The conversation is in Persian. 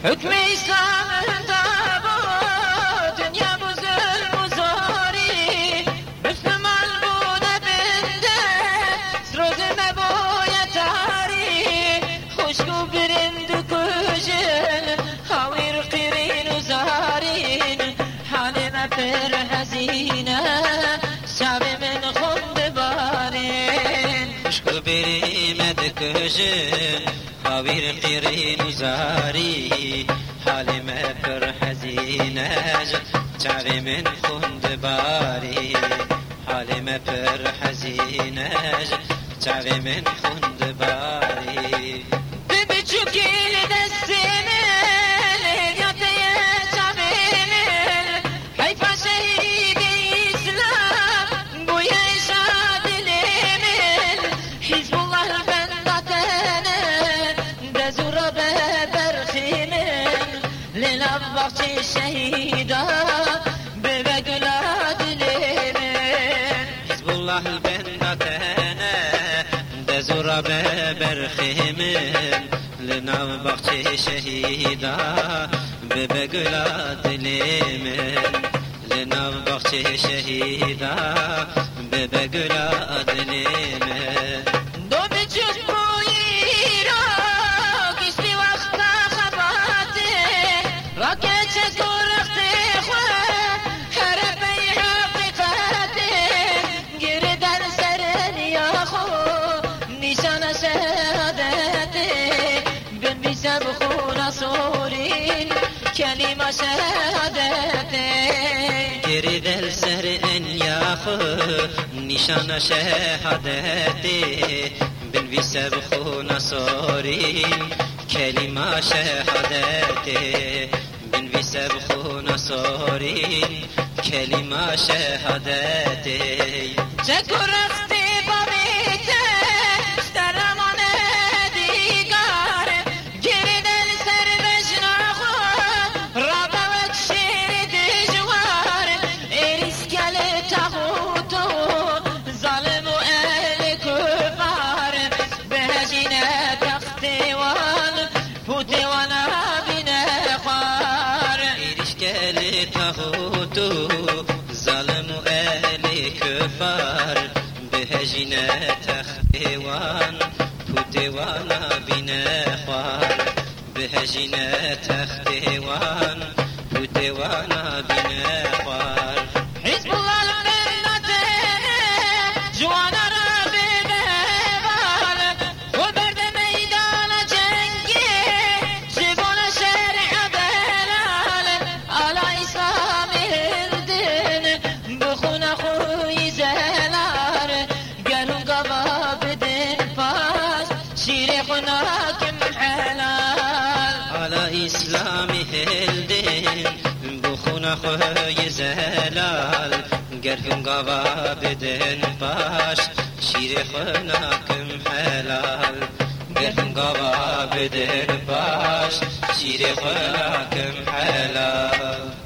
حکم اسلام انتباه دنیا بزرگ مزاری بفهمال بوده بنده سروز مباید تاری خوشگو برند و کجن هاویر قیرین و زارین حال مپر حزینه شب من خوند بارین خوشگو بریم دکجن هاویر قیرین و زاری حال مپر حزینه شب من خوند باری حال مپر حزینه شب من خوند باری بچوکیل دستینه لنبغتي شهيدا ببقلاد اليمن حزب الله البناتنا دزورا ببرخيمن لنبغتي شهيدا ببقلاد اليمن لنبغتي شهيدا ببقلاد اليمن دو بجوك بخون صورين كلمة شهادتي يريد السر أن ياخذ نشان شهادتي بنبيس بخون صورين كلمة شهادتي بنبيس بخون صورين كلمة شهادتي شكر تاغوتو ظالم و اهل كفار بهجنا تختوان بودوانا بنا خوار بهجنا تختوان بودوانا بنا خوار حزب الله البناتنا جوانا إسلامي هلدين بخونا خوي زلال قرفن قبا بدن باش شيري خناكم حلال قرفن قبا بدن باش شيري خناكم حلال